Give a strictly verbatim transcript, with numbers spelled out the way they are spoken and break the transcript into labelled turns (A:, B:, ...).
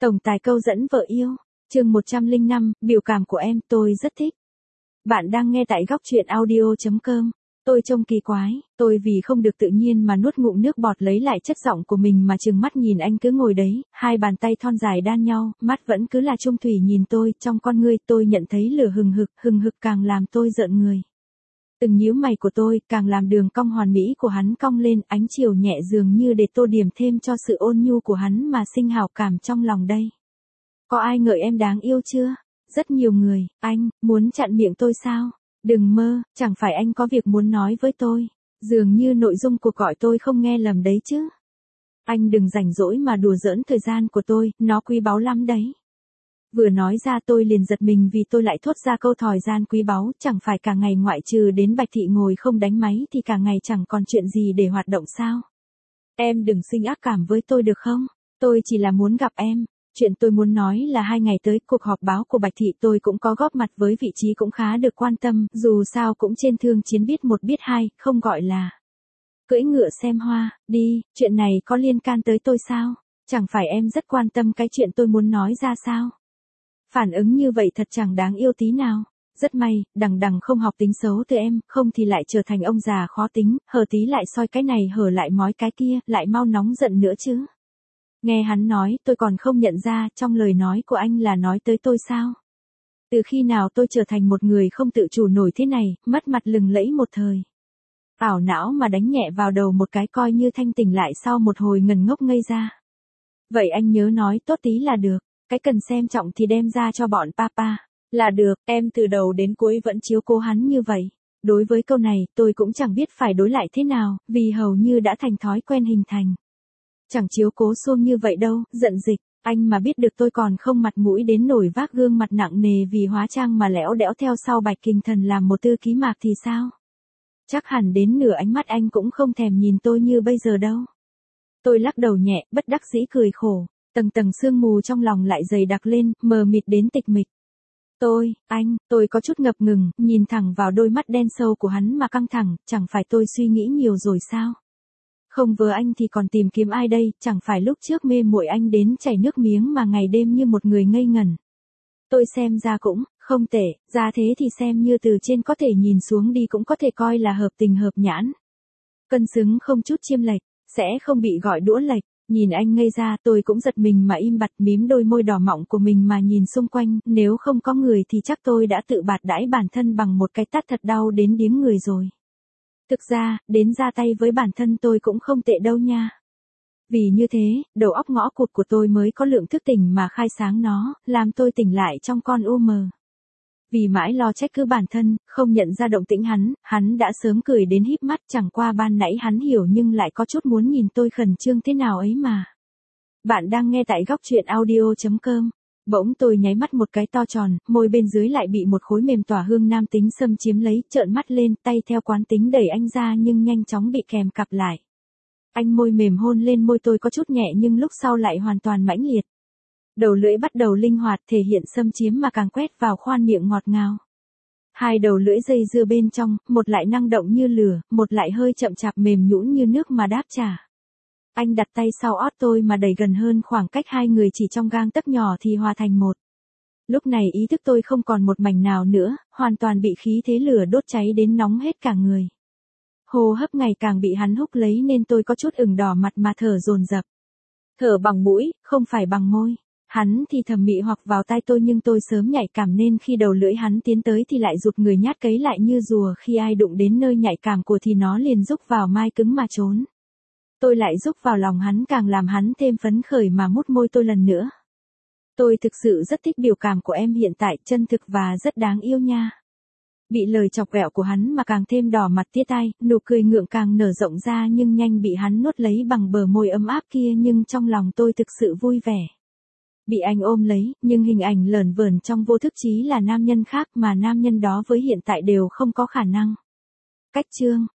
A: Tổng tài câu dẫn vợ yêu, chương một trăm lẻ năm, biểu cảm của em, tôi rất thích. Bạn đang nghe tại góc truyện audio chấm com. Tôi trông kỳ quái, tôi vì không được tự nhiên mà nuốt ngụm nước bọt lấy lại chất giọng của mình mà trừng mắt nhìn anh cứ ngồi đấy, hai bàn tay thon dài đan nhau, mắt vẫn cứ là trung thủy nhìn tôi, trong con ngươi tôi nhận thấy lửa hừng hực, hừng hực càng làm tôi rợn người. Từng nhíu mày của tôi càng làm đường cong hoàn mỹ của hắn cong lên, ánh chiều nhẹ dường như để tô điểm thêm cho sự ôn nhu của hắn mà sinh hảo cảm trong lòng đây. Có ai ngợi em đáng yêu chưa? Rất nhiều người. Anh, muốn chặn miệng tôi sao? Đừng mơ, chẳng phải anh có việc muốn nói với tôi. Dường như nội dung cuộc gọi tôi không nghe lầm đấy chứ. Anh đừng rảnh rỗi mà đùa giỡn thời gian của tôi, nó quý báu lắm đấy. Vừa nói ra tôi liền giật mình vì tôi lại thốt ra câu thời gian quý báu, chẳng phải cả ngày ngoại trừ đến Bạch Thị ngồi không đánh máy thì cả ngày chẳng còn chuyện gì để hoạt động sao? Em đừng sinh ác cảm với tôi được không? Tôi chỉ là muốn gặp em. Chuyện tôi muốn nói là hai ngày tới cuộc họp báo của Bạch Thị tôi cũng có góp mặt với vị trí cũng khá được quan tâm, dù sao cũng trên thương chiến biết một biết hai, không gọi là cưỡi ngựa xem hoa, đi, chuyện này có liên can tới tôi sao? Chẳng phải em rất quan tâm cái chuyện tôi muốn nói ra sao? Phản ứng như vậy thật chẳng đáng yêu tí nào. Rất may, đằng đằng không học tính xấu từ em, không thì lại trở thành ông già khó tính, hở tí lại soi cái này hở lại mói cái kia, lại mau nóng giận nữa chứ. Nghe hắn nói, tôi còn không nhận ra, trong lời nói của anh là nói tới tôi sao? Từ khi nào tôi trở thành một người không tự chủ nổi thế này, mất mặt lừng lẫy một thời. Ảo não mà đánh nhẹ vào đầu một cái coi như thanh tỉnh lại sau một hồi ngần ngốc ngây ra. Vậy anh nhớ nói tốt tí là được, cái cần xem trọng thì đem ra cho bọn papa. Là được, em từ đầu đến cuối vẫn chiếu cố hắn như vậy. Đối với câu này, tôi cũng chẳng biết phải đối lại thế nào, vì hầu như đã thành thói quen hình thành. Chẳng chiếu cố xuông như vậy đâu, giận dịch, anh mà biết được tôi còn không mặt mũi đến nổi vác gương mặt nặng nề vì hóa trang mà lẽo đẽo theo sau Bạch Kinh Thần làm một tư ký mạc thì sao? Chắc hẳn đến nửa ánh mắt anh cũng không thèm nhìn tôi như bây giờ đâu. Tôi lắc đầu nhẹ, bất đắc dĩ cười khổ, tầng tầng sương mù trong lòng lại dày đặc lên, mờ mịt đến tịch mịch. Tôi, anh, tôi có chút ngập ngừng, nhìn thẳng vào đôi mắt đen sâu của hắn mà căng thẳng, chẳng phải tôi suy nghĩ nhiều rồi sao? Không vờ anh thì còn tìm kiếm ai đây, chẳng phải lúc trước mê muội anh đến chảy nước miếng mà ngày đêm như một người ngây ngẩn. Tôi xem ra cũng, không tệ, ra thế thì xem như từ trên có thể nhìn xuống đi cũng có thể coi là hợp tình hợp nhãn. Cân xứng không chút chiêm lệch, sẽ không bị gọi đũa lệch. Nhìn anh ngây ra tôi cũng giật mình mà im bặt mím đôi môi đỏ mọng của mình mà nhìn xung quanh, nếu không có người thì chắc tôi đã tự bạt đãi bản thân bằng một cái tát thật đau đến điếng người rồi. Thực ra, đến ra tay với bản thân tôi cũng không tệ đâu nha. Vì như thế, đầu óc ngõ cụt của tôi mới có lượng thức tỉnh mà khai sáng nó, làm tôi tỉnh lại trong con u mờ. Vì mãi lo trách cứ bản thân, không nhận ra động tĩnh hắn, hắn đã sớm cười đến híp mắt, chẳng qua ban nãy hắn hiểu nhưng lại có chút muốn nhìn tôi khẩn trương thế nào ấy mà. Bạn đang nghe tại góc truyện audio chấm com. Bỗng tôi nháy mắt một cái to tròn, môi bên dưới lại bị một khối mềm tỏa hương nam tính xâm chiếm lấy, trợn mắt lên, tay theo quán tính đẩy anh ra nhưng nhanh chóng bị kèm cặp lại. Anh môi mềm hôn lên môi tôi có chút nhẹ nhưng lúc sau lại hoàn toàn mãnh liệt. Đầu lưỡi bắt đầu linh hoạt thể hiện xâm chiếm mà càng quét vào khoan miệng ngọt ngào. Hai đầu lưỡi dây dưa bên trong, một lại năng động như lửa, một lại hơi chậm chạp mềm nhũn như nước mà đáp trả. Anh đặt tay sau ót tôi mà đẩy gần hơn, khoảng cách hai người chỉ trong gang tấc nhỏ thì hòa thành một. Lúc này ý thức tôi không còn một mảnh nào nữa, hoàn toàn bị khí thế lửa đốt cháy đến nóng hết cả người. Hô hấp ngày càng bị hắn húc lấy nên tôi có chút ửng đỏ mặt mà thở dồn dập. Thở bằng mũi, không phải bằng môi. Hắn thì thầm mị hoặc vào tai tôi nhưng tôi sớm nhạy cảm nên khi đầu lưỡi hắn tiến tới thì lại rụt người nhát cấy lại như rùa, khi ai đụng đến nơi nhạy cảm của thì nó liền rúc vào mai cứng mà trốn. Tôi lại rúc vào lòng hắn càng làm hắn thêm phấn khởi mà mút môi tôi lần nữa. Tôi thực sự rất thích biểu cảm của em hiện tại, chân thực và rất đáng yêu nha. Bị lời chọc ghẹo của hắn mà càng thêm đỏ mặt tía tai, nụ cười ngượng càng nở rộng ra nhưng nhanh bị hắn nuốt lấy bằng bờ môi ấm áp kia, nhưng trong lòng tôi thực sự vui vẻ. Bị anh ôm lấy, nhưng hình ảnh lởn vởn trong vô thức trí là nam nhân khác mà nam nhân đó với hiện tại đều không có khả năng. Cách chương,